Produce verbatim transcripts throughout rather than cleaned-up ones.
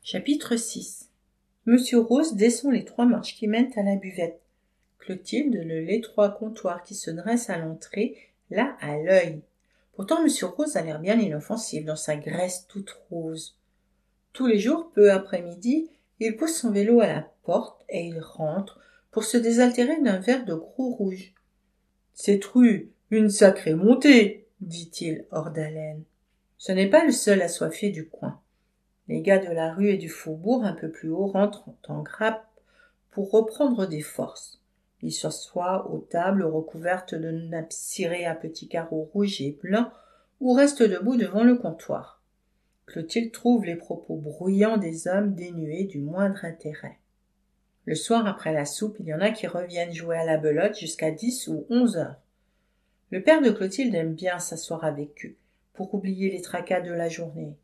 Chapitre six. Monsieur Rose descend les trois marches qui mènent à la buvette. Clotilde, le l'étroit comptoir qui se dresse à l'entrée, l'a à l'œil. Pourtant Monsieur Rose a l'air bien inoffensif dans sa graisse toute rose. Tous les jours, peu après-midi, il pose son vélo à la porte et il rentre pour se désaltérer d'un verre de gros rouge. « Cette rue, une sacrée montée !» dit-il hors d'haleine. Ce n'est pas le seul assoiffé du coin. Les gars de la rue et du faubourg un peu plus haut rentrent en grappe pour reprendre des forces. Ils s'assoient aux tables recouvertes de nappes cirées à petits carreaux rouges et blancs ou restent debout devant le comptoir. Clotilde trouve les propos bruyants des hommes dénués du moindre intérêt. Le soir après la soupe, il y en a qui reviennent jouer à la belote jusqu'à dix ou onze heures. Le père de Clotilde aime bien s'asseoir avec eux pour oublier les tracas de la journée.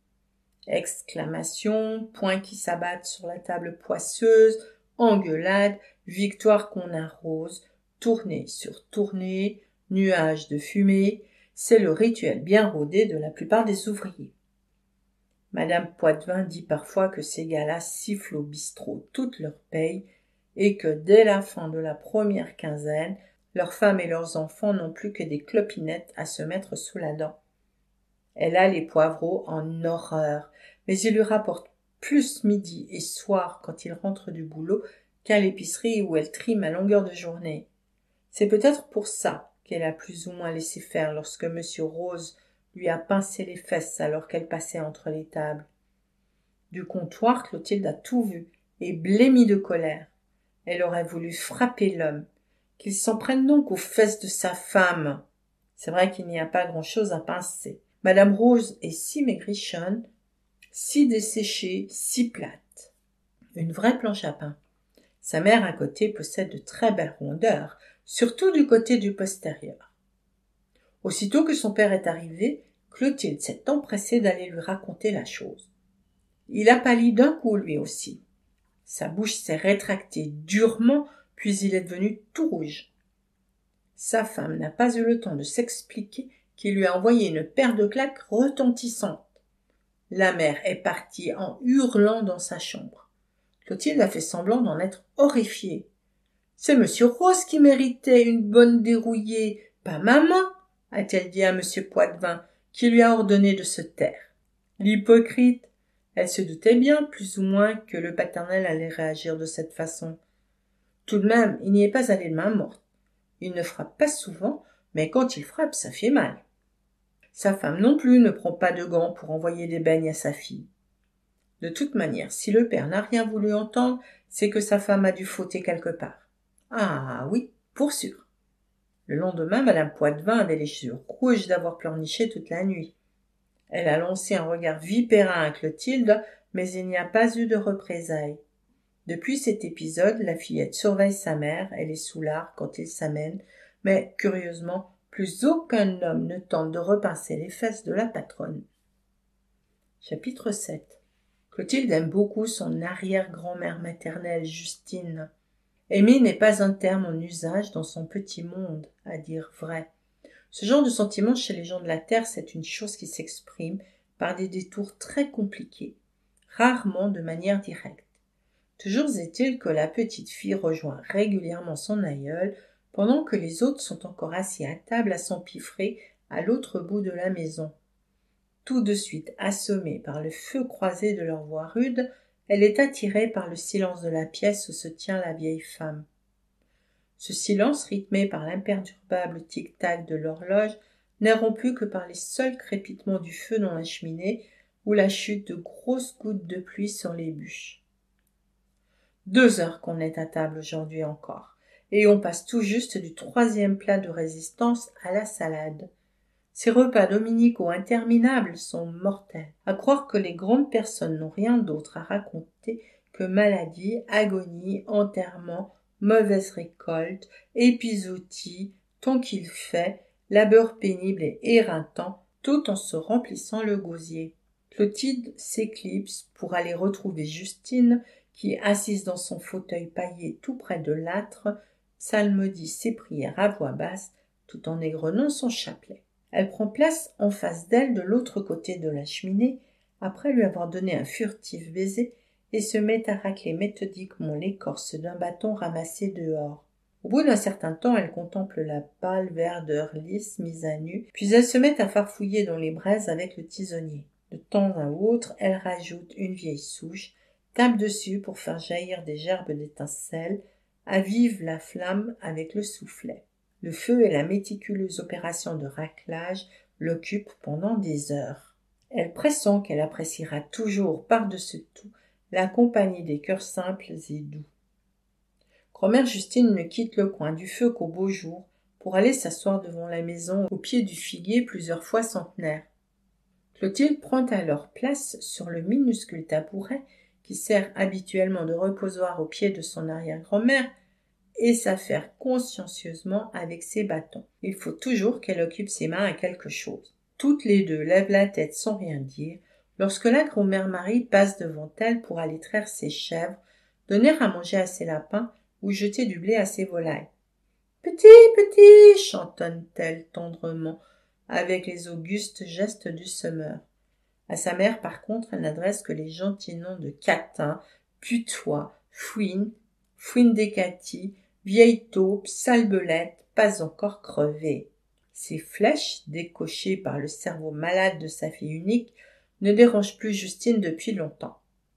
Exclamations, poings qui s'abattent sur la table poisseuse, engueulades, victoires qu'on arrose, tournée sur tournée, nuages de fumée, c'est le rituel bien rodé de la plupart des ouvriers. Madame Poitvin dit parfois que ces gars-là sifflent au bistrot toute leur paye et que dès la fin de la première quinzaine, leurs femmes et leurs enfants n'ont plus que des clopinettes à se mettre sous la dent. Elle a les poivreaux en horreur, mais il lui rapporte plus midi et soir quand il rentre du boulot qu'à l'épicerie où elle trime à longueur de journée. C'est peut-être pour ça qu'elle a plus ou moins laissé faire lorsque Monsieur Rose lui a pincé les fesses alors qu'elle passait entre les tables. Du comptoir, Clotilde a tout vu et blêmie de colère. Elle aurait voulu frapper l'homme. Qu'il s'en prenne donc aux fesses de sa femme. C'est vrai qu'il n'y a pas grand-chose à pincer. Madame Rose est si maigrichonne, si desséchée, si plate. Une vraie planche à pain. Sa mère à côté possède de très belles rondeurs, surtout du côté du postérieur. Aussitôt que son père est arrivé, Clotilde s'est empressée d'aller lui raconter la chose. Il a pâli d'un coup lui aussi. Sa bouche s'est rétractée durement, puis il est devenu tout rouge. Sa femme n'a pas eu le temps de s'expliquer qu'il lui a envoyé une paire de claques retentissantes. La mère est partie en hurlant dans sa chambre. Clotilde a fait semblant d'en être horrifiée. « C'est Monsieur Rose qui méritait une bonne dérouillée, pas maman !» a-t-elle dit à Monsieur Poitvin, qui lui a ordonné de se taire. L'hypocrite! Elle se doutait bien, plus ou moins, que le paternel allait réagir de cette façon. Tout de même, il n'y est pas allé de main morte. Il ne frappe pas souvent, mais quand il frappe, ça fait mal. Sa femme non plus ne prend pas de gants pour envoyer des beignes à sa fille. De toute manière, si le père n'a rien voulu entendre, c'est que sa femme a dû fauter quelque part. Ah oui, pour sûr. Le lendemain, Madame Poitvin avait les yeux rouges d'avoir pleurniché toute la nuit. Elle a lancé un regard vipérin à Clotilde, mais il n'y a pas eu de représailles. Depuis cet épisode, la fillette surveille sa mère, elle est soûlarde quand ils s'amènent, mais, curieusement, plus aucun homme ne tente de repincer les fesses de la patronne. Chapitre sept. Clotilde aime beaucoup son arrière-grand-mère maternelle, Justine. Aimer n'est pas un terme en usage dans son petit monde, à dire vrai. Ce genre de sentiment chez les gens de la terre, c'est une chose qui s'exprime par des détours très compliqués, rarement de manière directe. Toujours est-il que la petite fille rejoint régulièrement son aïeul, pendant que les autres sont encore assis à table à s'empiffrer à l'autre bout de la maison. Tout de suite assommée par le feu croisé de leur voix rude, elle est attirée par le silence de la pièce où se tient la vieille femme. Ce silence, rythmé par l'imperturbable tic-tac de l'horloge, n'est rompu que par les seuls crépitements du feu dans la cheminée ou la chute de grosses gouttes de pluie sur les bûches. Deux heures qu'on est à table aujourd'hui encore, et on passe tout juste du troisième plat de résistance à la salade. Ces repas dominicaux interminables sont mortels, à croire que les grandes personnes n'ont rien d'autre à raconter que maladie, agonie, enterrement, mauvaise récolte, épizootie, temps qu'il fait, labeur pénible et éreintant, tout en se remplissant le gosier. Clotilde s'éclipse pour aller retrouver Justine, qui, assise dans son fauteuil paillé tout près de l'âtre, psalmodie ses prières à voix basse, tout en égrenant son chapelet. Elle prend place en face d'elle de l'autre côté de la cheminée, après lui avoir donné un furtif baiser, et se met à racler méthodiquement l'écorce d'un bâton ramassé dehors. Au bout d'un certain temps, elle contemple la pâle verdeur lisse mise à nu, puis elle se met à farfouiller dans les braises avec le tisonnier. De temps à autre, elle rajoute une vieille souche, tape dessus pour faire jaillir des gerbes d'étincelles, avive la flamme avec le soufflet. Le feu et la méticuleuse opération de raclage l'occupent pendant des heures. Elle pressent qu'elle appréciera toujours par-dessus tout la compagnie des cœurs simples et doux. Grand-mère Justine ne quitte le coin du feu qu'au beau jour pour aller s'asseoir devant la maison au pied du figuier plusieurs fois centenaire. Clotilde prend alors place sur le minuscule tabouret qui sert habituellement de reposoir au pied de son arrière-grand-mère et s'affaire consciencieusement avec ses bâtons. Il faut toujours qu'elle occupe ses mains à quelque chose. Toutes les deux lèvent la tête sans rien dire lorsque la grand-mère Marie passe devant elle pour aller traire ses chèvres, donner à manger à ses lapins ou jeter du blé à ses volailles. « Petit, petit » chantonne-t-elle tendrement, avec les augustes gestes du semeur. À sa mère, par contre, elle n'adresse que les gentils noms de catin, putois, fouine, fouine décatie, vieille taupe, sale belette, pas encore crevée. Ces flèches, décochées par le cerveau malade de sa fille unique, ne dérangent plus Justine depuis longtemps.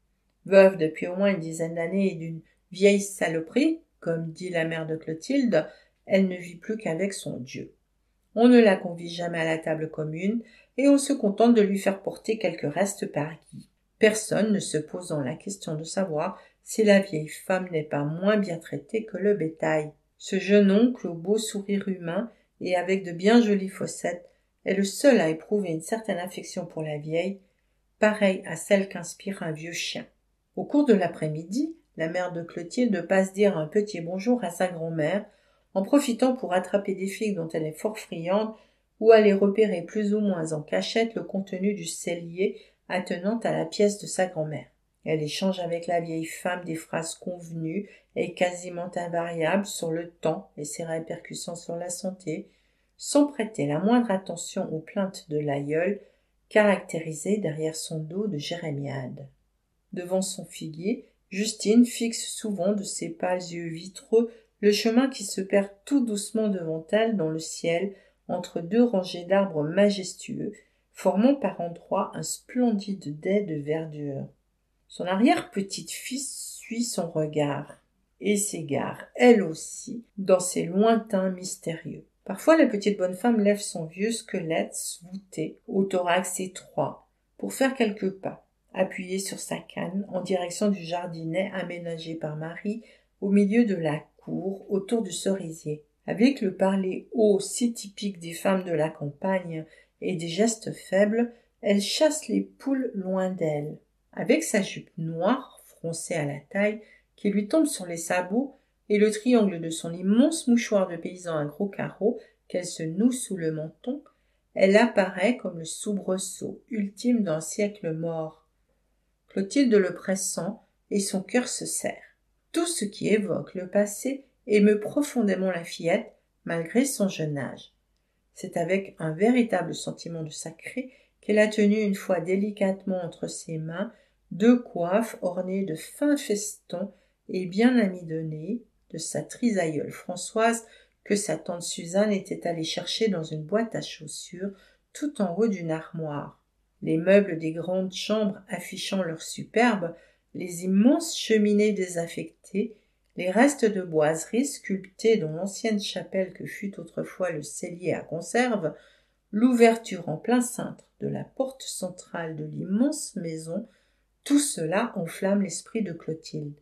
Veuve depuis au moins une dizaine d'années et d'une vieille saloperie, comme dit la mère de Clotilde, elle ne vit plus qu'avec son Dieu. On ne la convie jamais à la table commune, et on se contente de lui faire porter quelques restes par Guy. Personne ne se posant la question de savoir si la vieille femme n'est pas moins bien traitée que le bétail. Ce jeune oncle au beau sourire humain et avec de bien jolies fossettes est le seul à éprouver une certaine affection pour la vieille, pareille à celle qu'inspire un vieux chien. Au cours de l'après-midi, la mère de Clotilde passe dire un petit bonjour à sa grand-mère, en profitant pour attraper des figues dont elle est fort friande ou aller repérer plus ou moins en cachette le contenu du cellier attenant à la pièce de sa grand-mère. Elle échange avec la vieille femme des phrases convenues et quasiment invariables sur le temps et ses répercussions sur la santé, sans prêter la moindre attention aux plaintes de l'aïeul, caractérisées derrière son dos de jérémiade. Devant son figuier, Justine fixe souvent de ses pâles yeux vitreux le chemin qui se perd tout doucement devant elle dans le ciel entre deux rangées d'arbres majestueux, formant par endroits un splendide dais de verdure. Son arrière-petite-fille suit son regard et s'égare, elle aussi, dans ces lointains mystérieux. Parfois la petite bonne femme lève son vieux squelette voûté, au thorax étroit, pour faire quelques pas, appuyé sur sa canne, en direction du jardinet aménagé par Marie au milieu de la cour, autour du cerisier. Avec le parler haut si typique des femmes de la campagne et des gestes faibles, elle chasse les poules loin d'elle. Avec sa jupe noire, froncée à la taille, qui lui tombe sur les sabots, et le triangle de son immense mouchoir de paysan à gros carreaux qu'elle se noue sous le menton, elle apparaît comme le soubresaut ultime d'un siècle mort. Clotilde le pressent, et son cœur se serre. Tout ce qui évoque le passé émeut profondément la fillette, malgré son jeune âge. C'est avec un véritable sentiment de sacré qu'elle a tenu une fois délicatement entre ses mains deux coiffes ornées de fins festons et bien amidonnées de sa trisaïeule Françoise que sa tante Suzanne était allée chercher dans une boîte à chaussures tout en haut d'une armoire. Les meubles des grandes chambres affichant leur superbe, les immenses cheminées désaffectées, les restes de boiseries sculptées dans l'ancienne chapelle que fut autrefois le cellier à conserve, l'ouverture en plein cintre de la porte centrale de l'immense maison, tout cela enflamme l'esprit de Clotilde.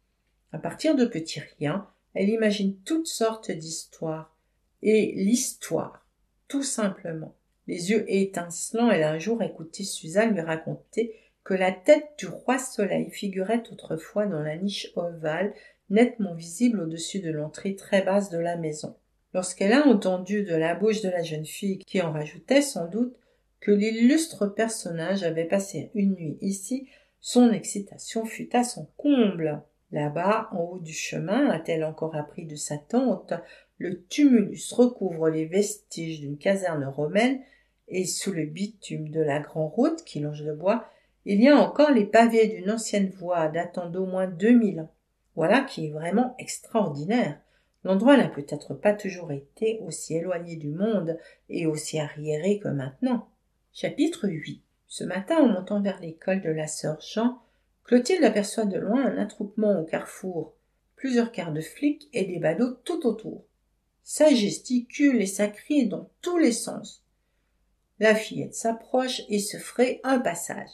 À partir de petits riens, elle imagine toutes sortes d'histoires. Et l'histoire, tout simplement. Les yeux étincelants, elle a un jour écouté Suzanne lui raconter que la tête du roi Soleil figurait autrefois dans la niche ovale, nettement visible au-dessus de l'entrée très basse de la maison. Lorsqu'elle a entendu de la bouche de la jeune fille, qui en rajoutait sans doute, que l'illustre personnage avait passé une nuit ici, son excitation fut à son comble. Là-bas, en haut du chemin, a-t-elle encore appris de sa tante, le tumulus recouvre les vestiges d'une caserne romaine, et sous le bitume de la grande route qui longe le bois, Il y a encore les pavés d'une ancienne voie datant d'au moins deux mille ans. Voilà qui est vraiment extraordinaire. L'endroit n'a peut-être pas toujours été aussi éloigné du monde et aussi arriéré que maintenant. Chapitre huit. Ce matin, en montant vers l'école de la sœur Jean, Clotilde aperçoit de loin un attroupement au carrefour, plusieurs quarts de flics et des badauds tout autour. Ça gesticule et ça crie dans tous les sens. La fillette s'approche et se fraye un passage.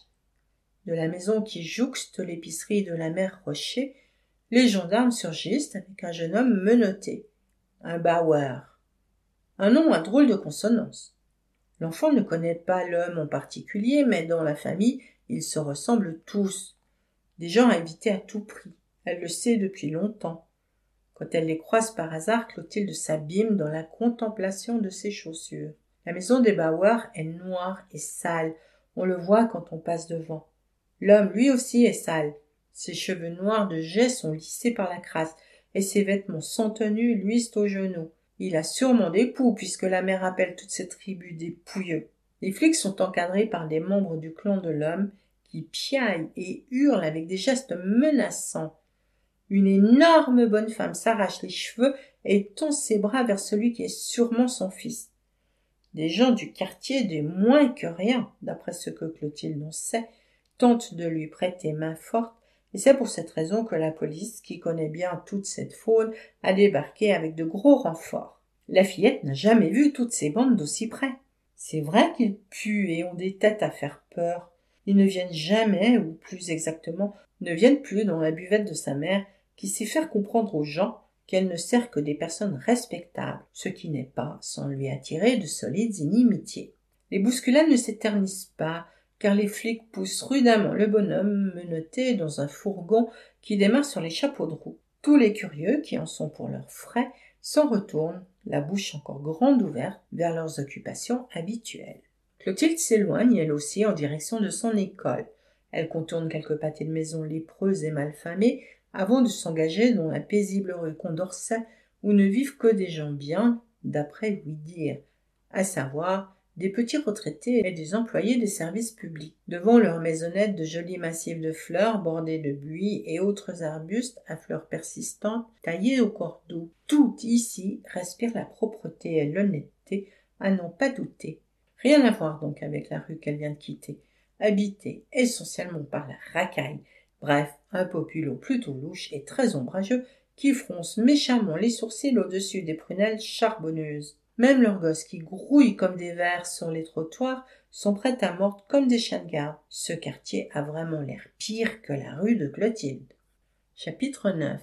De la maison qui jouxte l'épicerie de la mère Rocher, les gendarmes surgissent avec un jeune homme menotté, un Bauer. Un nom à drôle de consonance. L'enfant ne connaît pas l'homme en particulier, mais dans la famille, ils se ressemblent tous. Des gens à éviter à tout prix. Elle le sait depuis longtemps. Quand elle les croise par hasard, Clotilde s'abîme dans la contemplation de ses chaussures. La maison des Bauer est noire et sale. On le voit quand on passe devant. L'homme, lui aussi, est sale. Ses cheveux noirs de jais sont lissés par la crasse, et ses vêtements sans tenue luisent aux genoux. Il a sûrement des poux, puisque la mère appelle toute cette tribu des pouilleux. Les flics sont encadrés par des membres du clan de l'homme, qui piaillent et hurlent avec des gestes menaçants. Une énorme bonne femme s'arrache les cheveux et tend ses bras vers celui qui est sûrement son fils. Des gens du quartier, des moins que rien, d'après ce que Clotilde en sait, tentent de lui prêter main forte, et c'est pour cette raison que la police, qui connaît bien toute cette faune, a débarqué avec de gros renforts. La fillette n'a jamais vu toutes ces bandes d'aussi près. C'est vrai qu'ils puent et ont des têtes à faire peur. Ils ne viennent jamais, ou plus exactement, ne viennent plus dans la buvette de sa mère, qui sait faire comprendre aux gens qu'elle ne sert que des personnes respectables, ce qui n'est pas sans lui attirer de solides inimitiés. Les bousculades ne s'éternisent pas, car les flics poussent rudement le bonhomme menotté dans un fourgon qui démarre sur les chapeaux de roue. Tous les curieux, qui en sont pour leurs frais, s'en retournent, la bouche encore grande ouverte, vers leurs occupations habituelles. Clotilde s'éloigne, elle aussi, en direction de son école. Elle contourne quelques pâtés de maisons lépreuses et malfamées, avant de s'engager dans la paisible rue Condorcet, où ne vivent que des gens bien, d'après lui dire, à savoir des petits retraités et des employés des services publics. Devant leurs maisonnettes de jolis massifs de fleurs bordés de buis et autres arbustes à fleurs persistantes taillés au cordeau. Tout ici respire la propreté et l'honnêteté, à n'en pas douter. Rien à voir donc avec la rue qu'elle vient de quitter, habitée essentiellement par la racaille. Bref, un populo plutôt louche et très ombrageux qui fronce méchamment les sourcils au-dessus des prunelles charbonneuses. Même leurs gosses qui grouillent comme des vers sur les trottoirs sont prêts à mordre comme des chiens de garde. Ce quartier a vraiment l'air pire que la rue de Clotilde. Chapitre neuf.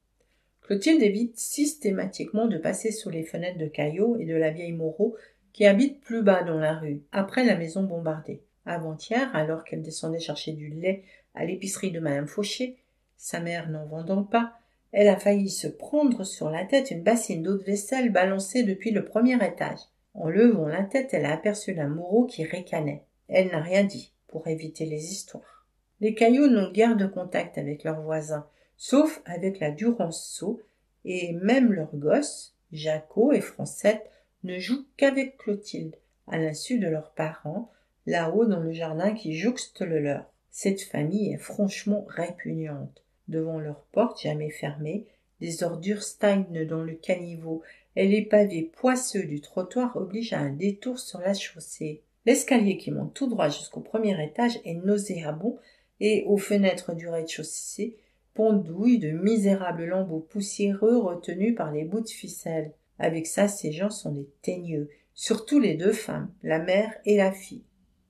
Clotilde évite systématiquement de passer sous les fenêtres de Caillot et de la vieille Moreau qui habite plus bas dans la rue, après la maison bombardée. Avant-hier, alors qu'elle descendait chercher du lait à l'épicerie de madame Fauché, sa mère n'en vendant pas, elle a failli se prendre sur la tête une bassine d'eau de vaisselle balancée depuis le premier étage. En levant la tête, elle a aperçu la Moreau qui ricanait. Elle n'a rien dit, pour éviter les histoires. Les Caillots n'ont guère de contact avec leurs voisins, sauf avec la Duranceau, et même leurs gosses, Jaco et Francette, ne jouent qu'avec Clotilde, à l'insu de leurs parents, là-haut dans le jardin qui jouxte le leur. Cette famille est franchement répugnante. Devant leur porte jamais fermée, des ordures stagnent dans le caniveau, et les pavés poisseux du trottoir obligent à un détour sur la chaussée. L'escalier qui monte tout droit jusqu'au premier étage est nauséabond, et aux fenêtres du rez-de-chaussée pendouillent de misérables lambeaux poussiéreux retenus par les bouts de ficelle. Avec ça, ces gens sont des teigneux, surtout les deux femmes, la mère et la fille.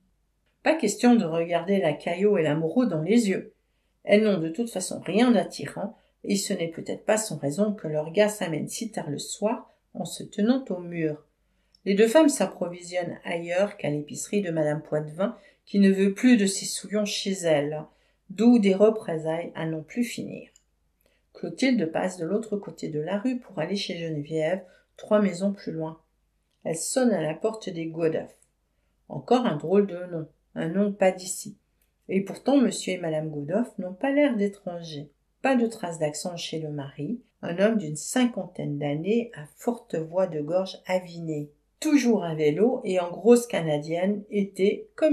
Pas question de regarder la Caillot et la Moreau dans les yeux. Elles n'ont de toute façon rien d'attirant, et ce n'est peut-être pas sans raison que leurs gars s'amènent si tard le soir en se tenant au mur. Les deux femmes s'approvisionnent ailleurs qu'à l'épicerie de madame Poitvin, qui ne veut plus de ces souillons chez elle, d'où des représailles à n'en plus finir. Clotilde passe de l'autre côté de la rue pour aller chez Geneviève, trois maisons plus loin. Elle sonne à la porte des Godef. Encore un drôle de nom, un nom pas d'ici. Et pourtant monsieur et madame Godef n'ont pas l'air d'étrangers. Pas de trace d'accent chez le mari, un homme d'une cinquantaine d'années à forte voix de gorge avinée, toujours à vélo et en grosse canadienne, été comme hiver.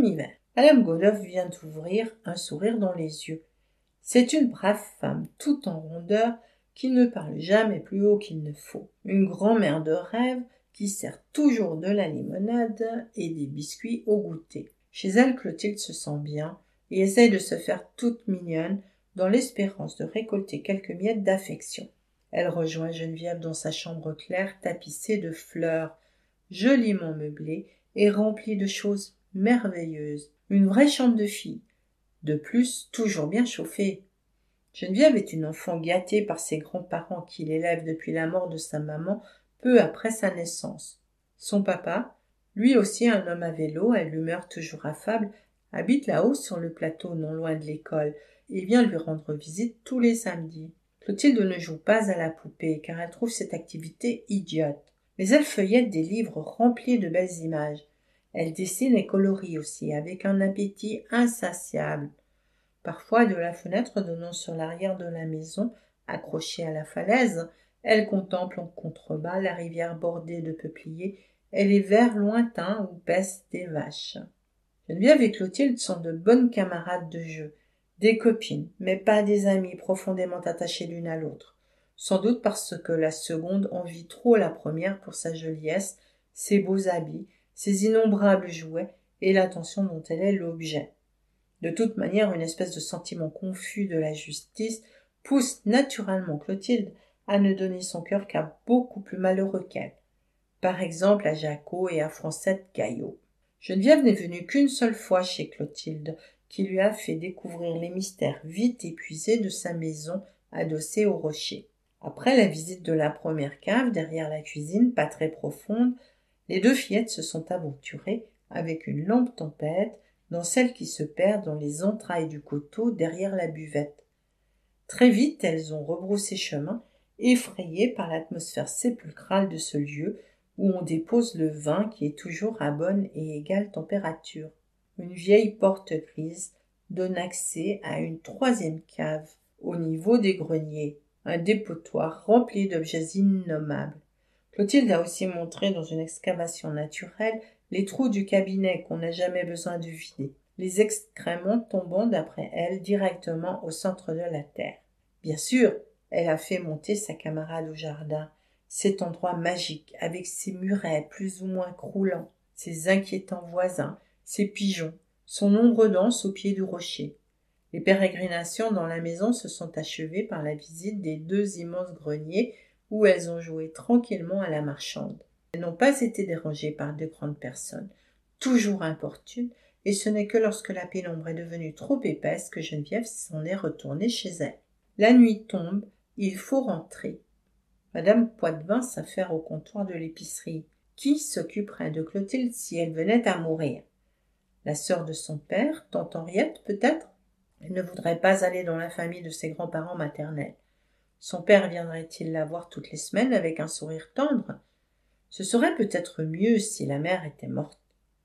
Madame Godolph vient d'ouvrir un sourire dans les yeux. C'est une brave femme, tout en rondeur, qui ne parle jamais plus haut qu'il ne faut. Une grand-mère de rêve qui sert toujours de la limonade et des biscuits au goûter. Chez elle, Clotilde se sent bien et essaye de se faire toute mignonne dans l'espérance de récolter quelques miettes d'affection. Elle rejoint Geneviève dans sa chambre claire tapissée de fleurs, joliment meublée et remplie de choses merveilleuses. Une vraie chambre de fille. De plus, toujours bien chauffée. Geneviève est une enfant gâtée par ses grands-parents qui l'élèvent depuis la mort de sa maman peu après sa naissance. Son papa, lui aussi un homme à vélo, à l'humeur toujours affable, habite là-haut sur le plateau non loin de l'école et vient lui rendre visite tous les samedis. Clotilde ne joue pas à la poupée car elle trouve cette activité idiote. Mais elle feuillette des livres remplis de belles images. Elle dessine et colorie aussi, avec un appétit insatiable. Parfois, de la fenêtre donnant sur l'arrière de la maison, accrochée à la falaise, elle contemple en contrebas la rivière bordée de peupliers et les vers lointains où paissent des vaches. Geneviève et Clotilde sont de bonnes camarades de jeu, des copines, mais pas des amies profondément attachées l'une à l'autre, sans doute parce que la seconde envie trop la première pour sa joliesse, ses beaux habits, ses innombrables jouets et l'attention dont elle est l'objet. De toute manière, une espèce de sentiment confus de la justice pousse naturellement Clotilde à ne donner son cœur qu'à beaucoup plus malheureux qu'elle, par exemple à Jacot et à Francette Gaillot. Geneviève n'est venue qu'une seule fois chez Clotilde, qui lui a fait découvrir les mystères vite épuisés de sa maison adossée au rocher. Après la visite de la première cave, derrière la cuisine, pas très profonde, les deux fillettes se sont aventurées, avec une lampe tempête, dans celle qui se perd dans les entrailles du coteau derrière la buvette. Très vite, elles ont rebroussé chemin, effrayées par l'atmosphère sépulcrale de ce lieu où on dépose le vin qui est toujours à bonne et égale température. Une vieille porte grise donne accès à une troisième cave, au niveau des greniers, un dépotoir rempli d'objets innommables. Clotilde a aussi montré dans une excavation naturelle les trous du cabinet qu'on n'a jamais besoin de vider, les excréments tombant d'après elle directement au centre de la terre. Bien sûr, elle a fait monter sa camarade au jardin, cet endroit magique avec ses murets plus ou moins croulants, ses inquiétants voisins, ses pigeons, son ombre dense au pied du rocher. Les pérégrinations dans la maison se sont achevées par la visite des deux immenses greniers où elles ont joué tranquillement à la marchande. Elles n'ont pas été dérangées par de grandes personnes, toujours importunes, et ce n'est que lorsque la pénombre est devenue trop épaisse que Geneviève s'en est retournée chez elle. La nuit tombe, il faut rentrer. Madame Poitvin s'affaire au comptoir de l'épicerie. Qui s'occuperait de Clotilde si elle venait à mourir? La sœur de son père, tante Henriette peut-être? Elle ne voudrait pas aller dans la famille de ses grands-parents maternels. Son père viendrait-il la voir toutes les semaines avec un sourire tendre? Ce serait peut-être mieux si la mère était morte.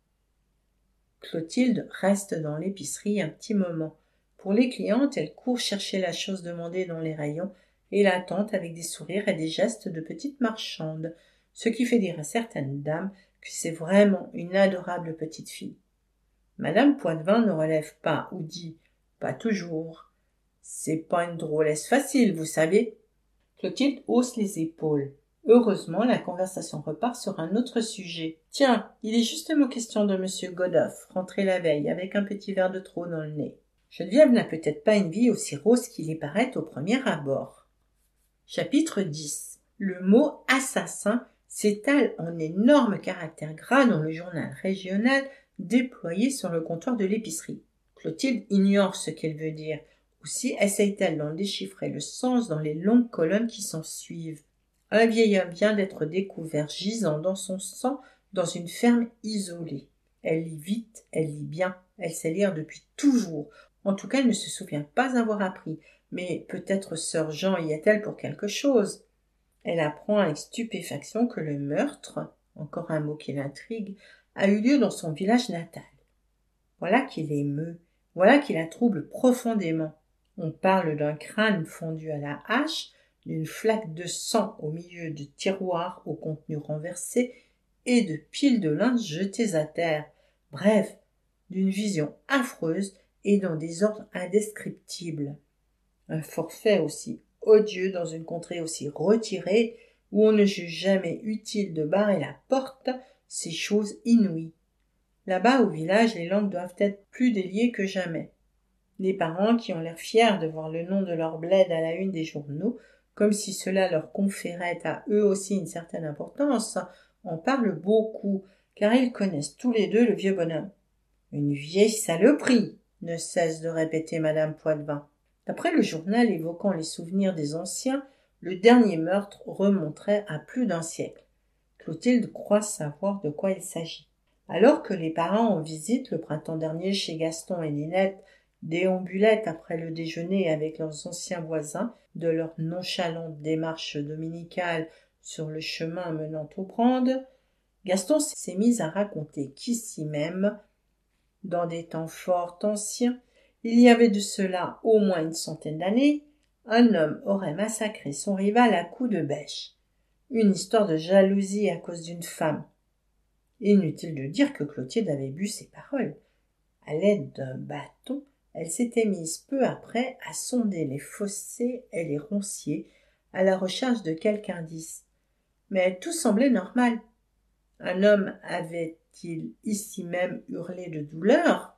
Clotilde reste dans l'épicerie un petit moment. Pour les clientes, elle court chercher la chose demandée dans les rayons et l'attend avec des sourires et des gestes de petite marchande, ce qui fait dire à certaines dames que c'est vraiment une adorable petite fille. Madame Poitvin ne relève pas ou dit « pas toujours ». C'est pas une drôlesse facile, vous savez. Clotilde hausse les épaules. Heureusement, la conversation repart sur un autre sujet. Tiens, il est justement question de monsieur Godolph, rentré la veille, avec un petit verre de trop dans le nez. Geneviève n'a peut-être pas une vie aussi rose qu'il y paraît au premier abord. Chapitre dix. Le mot assassin s'étale en énormes caractères gras dans le journal régional déployé sur le comptoir de l'épicerie. Clotilde ignore ce qu'il veut dire. Aussi essaye-t-elle d'en déchiffrer le sens dans les longues colonnes qui s'en suivent. Un vieil homme vient d'être découvert gisant dans son sang dans une ferme isolée. Elle lit vite, elle lit bien, elle sait lire depuis toujours. En tout cas, elle ne se souvient pas avoir appris, mais peut-être sœur Jean y est-elle pour quelque chose. Elle apprend avec stupéfaction que le meurtre, encore un mot qui l'intrigue, a eu lieu dans son village natal. Voilà qui l'émeut, voilà qui la trouble profondément. On parle d'un crâne fondu à la hache, d'une flaque de sang au milieu de tiroirs au contenu renversé et de piles de linge jetées à terre. Bref, d'une vision affreuse et dans des ordres indescriptibles. Un forfait aussi odieux dans une contrée aussi retirée, où on ne juge jamais utile de barrer la porte, c'est chose inouïe. Là-bas au village, les langues doivent être plus déliées que jamais. Les parents, qui ont l'air fiers de voir le nom de leur bled à la une des journaux, comme si cela leur conférait à eux aussi une certaine importance, en parlent beaucoup, car ils connaissent tous les deux le vieux bonhomme. « Une vieille saloperie !» ne cesse de répéter madame Poitevin. D'après le journal évoquant les souvenirs des anciens, le dernier meurtre remonterait à plus d'un siècle. Clotilde croit savoir de quoi il s'agit. Alors que les parents en visite le printemps dernier chez Gaston et Ninette déambulaient après le déjeuner avec leurs anciens voisins de leur nonchalante démarche dominicale sur le chemin menant aux Brandes, Gaston s'est mis à raconter qu'ici même, dans des temps fort anciens, il y avait de cela au moins une centaine d'années, un homme aurait massacré son rival à coups de bêche. Une histoire de jalousie à cause d'une femme. Inutile de dire que Clotilde avait bu ces paroles. À l'aide d'un bâton, elle s'était mise peu après à sonder les fossés et les ronciers à la recherche de quelque indice. Mais tout semblait normal. Un homme avait-il ici même hurlé de douleur?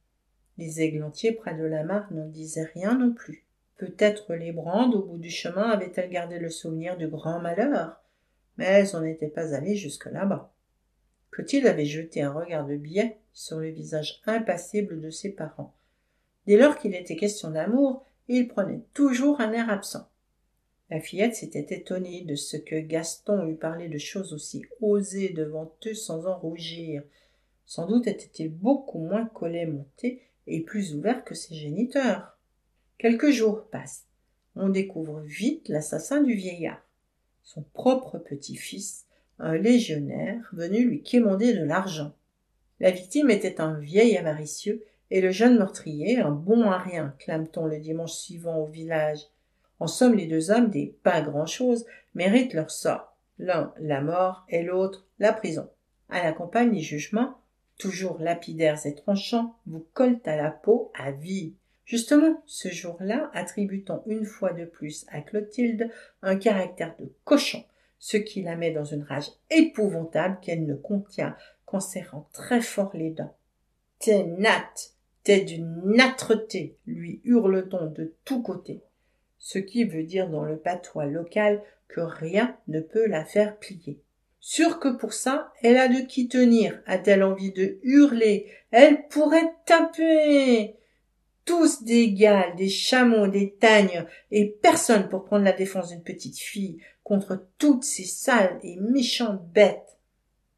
Les églantiers près de la mare n'en disaient rien non plus. Peut-être les Brandes, au bout du chemin, avaient-elles gardé le souvenir du grand malheur, mais on n'était pas allé jusque là-bas. Clotilde avait jeté un regard de biais sur le visage impassible de ses parents. Dès lors qu'il était question d'amour, ils prenaient toujours un air absent. La fillette s'était étonnée de ce que Gaston eût parlé de choses aussi osées devant eux sans en rougir. Sans doute était-il beaucoup moins collet-monté et plus ouvert que ses géniteurs. Quelques jours passent. On découvre vite l'assassin du vieillard. Son propre petit-fils, un légionnaire, venu lui quémander de l'argent. La victime était un vieil avaricieux, et le jeune meurtrier, un bon à rien, clame-t-on le dimanche suivant au village. En somme, les deux hommes, des pas grand-chose, méritent leur sort. L'un, la mort, et l'autre, la prison. À la campagne, les jugements, toujours lapidaires et tranchants, vous collent à la peau à vie. Justement, ce jour-là, attribue-t-on une fois de plus à Clotilde un caractère de cochon, ce qui la met dans une rage épouvantable qu'elle ne contient qu'en serrant très fort les dents. « T'es natte, t'es d'une âtreté !» lui hurle-t-on de tous côtés, ce qui veut dire dans le patois local que rien ne peut la faire plier. Sûre que pour ça, elle a de qui tenir, a-t-elle envie de hurler, elle pourrait taper. Tous d'égales, des chameaux, des tagnes, et personne pour prendre la défense d'une petite fille contre toutes ces sales et méchantes bêtes.